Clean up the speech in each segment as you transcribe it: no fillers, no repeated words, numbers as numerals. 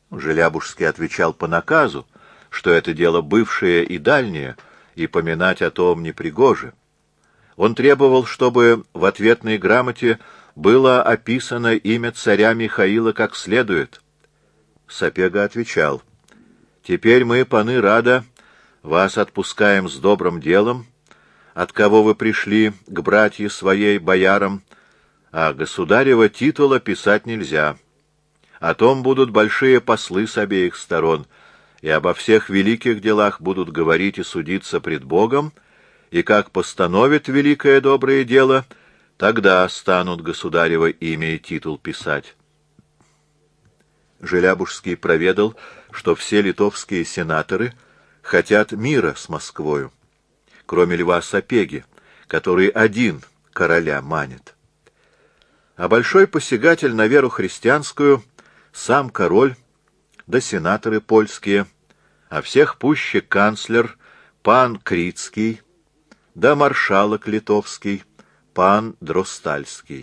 Желябужский отвечал по наказу, что это дело бывшее и дальнее, и поминать о том непригоже. Он требовал, чтобы в ответной грамоте было описано имя царя Михаила как следует. Сапега отвечал: «Теперь мы, паны рада, вас отпускаем с добрым делом, от кого вы пришли к братье своей боярам, а государева титула писать нельзя. О том будут большие послы с обеих сторон, и обо всех великих делах будут говорить и судиться пред Богом, и как постановит великое доброе дело, тогда станут государево имя и титул писать». Желябужский проведал, что все литовские сенаторы хотят мира с Москвою, кроме Льва Сапеги, который один короля манит. А большой посягатель на веру христианскую — сам король, да сенаторы польские, а всех пуще канцлер пан Крицкий, да маршалок литовский пан Дростальский.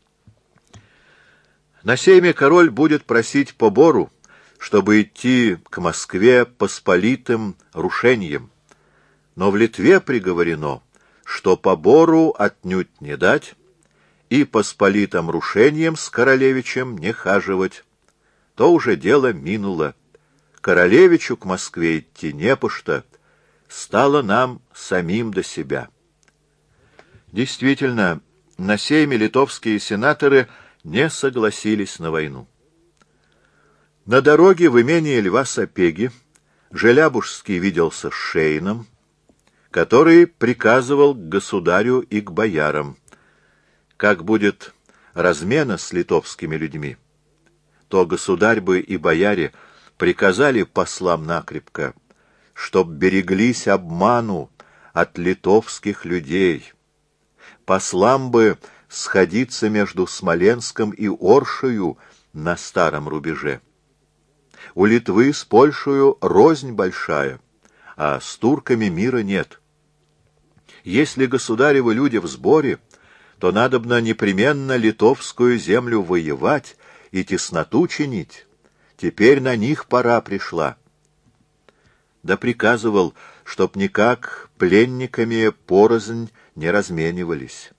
На сейме король будет просить побору, чтобы идти к Москве посполитым рушением, но в Литве приговорено, что побору отнюдь не дать и посполитым рушением с королевичем не хаживать. То уже дело минуло. Королевичу к Москве идти не по что, стало нам самим до себя. Действительно, на сейме литовские сенаторы не согласились на войну. На дороге в имении Льва Сапеги Желябужский виделся с Шейном, который приказывал к государю и к боярам: как будет размена с литовскими людьми, то государь бы и бояре приказали послам накрепко, чтоб береглись обману от литовских людей. Послам бы сходиться между Смоленском и Оршею на старом рубеже. У Литвы с Польшею рознь большая, а с турками мира нет. Если государевы люди в сборе, то надобно непременно литовскую землю воевать и тесноту чинить. Теперь на них пора пришла. Да приказывал, чтоб никак пленниками порознь не разменивались.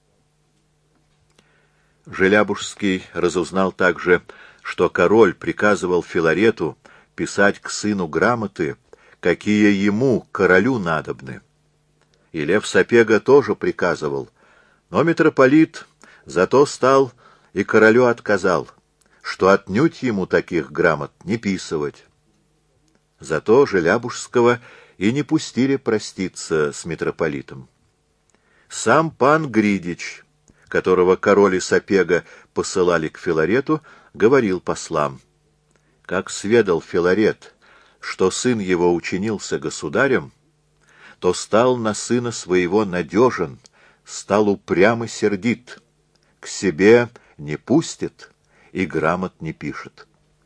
Желябужский разузнал также, что король приказывал Филарету писать к сыну грамоты, какие ему, королю, надобны. И Лев Сапега тоже приказывал, но митрополит зато стал и королю отказал, что отнюдь ему таких грамот не писывать. Зато Желябужского и не пустили проститься с митрополитом. Сам пан Гридич, которого король и Сапега посылали к Филарету, говорил послам: как сведал Филарет, что сын его учинился государем, то стал на сына своего надежен, стал упрям и сердит, к себе не пустит и грамот не пишет.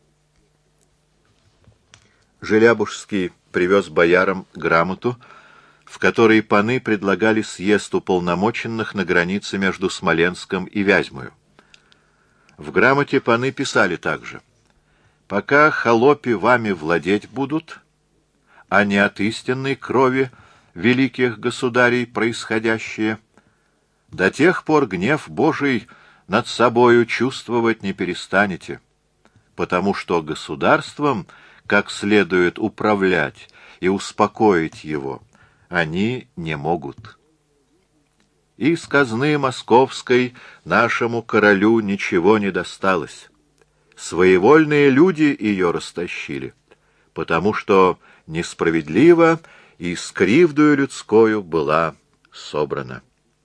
Желябужский привез боярам грамоту, в которой паны предлагали съезд уполномоченных на границе между Смоленском и Вязьмою. В грамоте паны писали также: «Пока холопи вами владеть будут, а не от истинной крови великих государей происходящие, до тех пор гнев Божий над собою чувствовать не перестанете, потому что государством как следует управлять и успокоить его они не могут. Из казны московской нашему королю ничего не досталось. Своевольные люди ее растащили, потому что несправедливо и с кривдою людскою была собрана».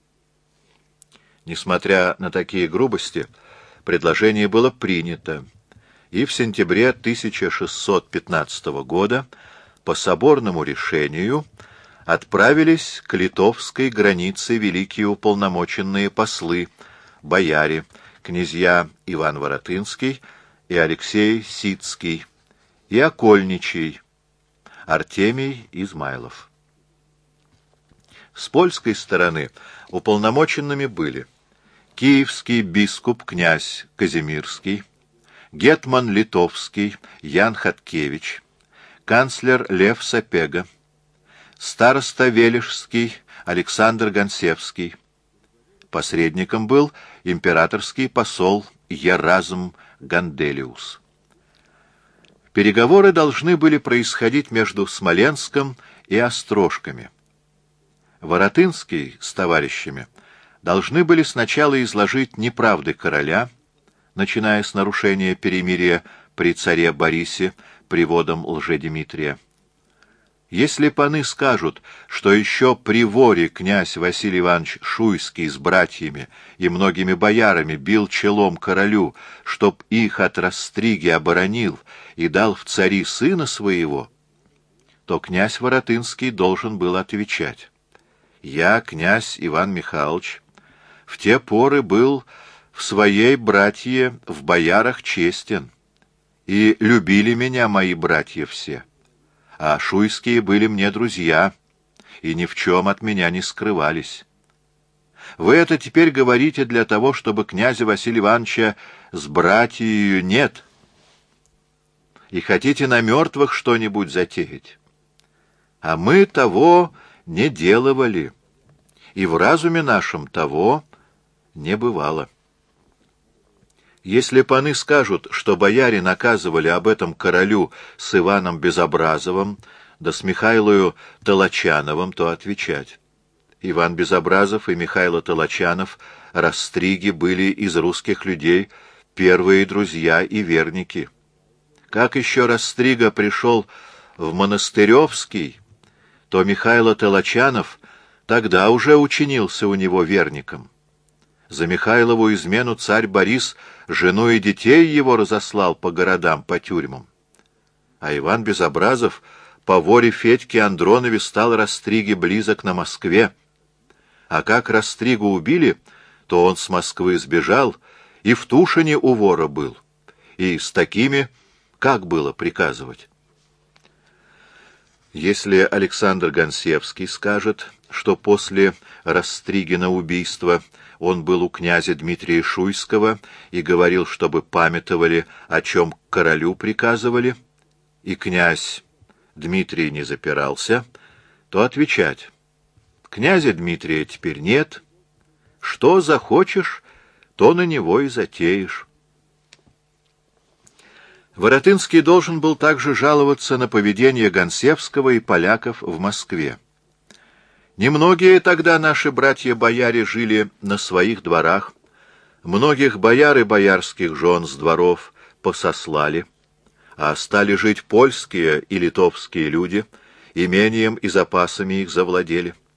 Несмотря на такие грубости, предложение было принято, и в сентябре 1615 года по соборному решению отправились к литовской границе великие уполномоченные послы, бояре, князья Иван Воротынский и Алексей Сицкий, и окольничий Артемий Измайлов. С польской стороны уполномоченными были киевский бискуп князь Казимирский, гетман литовский Ян Хаткевич, канцлер Лев Сапега, староста Велишский Александр Гонсевский. Посредником был императорский посол Еразм Ганделиус. Переговоры должны были происходить между Смоленском и Острожками. Воротынский с товарищами должны были сначала изложить неправды короля, начиная с нарушения перемирия при царе Борисе приводом Лжедимитрия. Если паны скажут, что еще при воре князь Василий Иванович Шуйский с братьями и многими боярами бил челом королю, чтоб их от растриги оборонил и дал в цари сына своего, то князь Воротынский должен был отвечать: «Я, князь Иван Михайлович, в те поры был в своей братье в боярах честен, и любили меня мои братья все, а шуйские были мне друзья, и ни в чем от меня не скрывались. Вы это теперь говорите для того, чтобы князя Василия Ивановича с братьею нет, и хотите на мертвых что-нибудь затеять. А мы того не делывали, и в разуме нашем того не бывало. Если паны скажут, что бояре наказывали об этом королю с Иваном Безобразовым, да с Михайлою Толочановым, то отвечать: Иван Безобразов и Михайло Толочанов, растриги, были из русских людей первые друзья и верники. Как еще Растрига пришел в Монастыревский, то Михайло Толочанов тогда уже учинился у него верником. За Михайлову измену царь Борис жену и детей его разослал по городам, по тюрьмам. А Иван Безобразов по воре Федьки Андронове стал Растриге близок на Москве. А как Растригу убили, то он с Москвы сбежал и в Тушине у вора был. И с такими как было приказывать? Если Александр Гонсевский скажет, что после Растригина убийства он был у князя Дмитрия Шуйского и говорил, чтобы памятовали, о чем королю приказывали, и князь Дмитрий не запирался, то отвечать: князя Дмитрия теперь нет, что захочешь, то на него и затеешь. Воротынский должен был также жаловаться на поведение Гонсевского и поляков в Москве. Немногие тогда наши братья-бояре жили на своих дворах, многих бояр и боярских жен с дворов посослали, а стали жить польские и литовские люди, имением и запасами их завладели.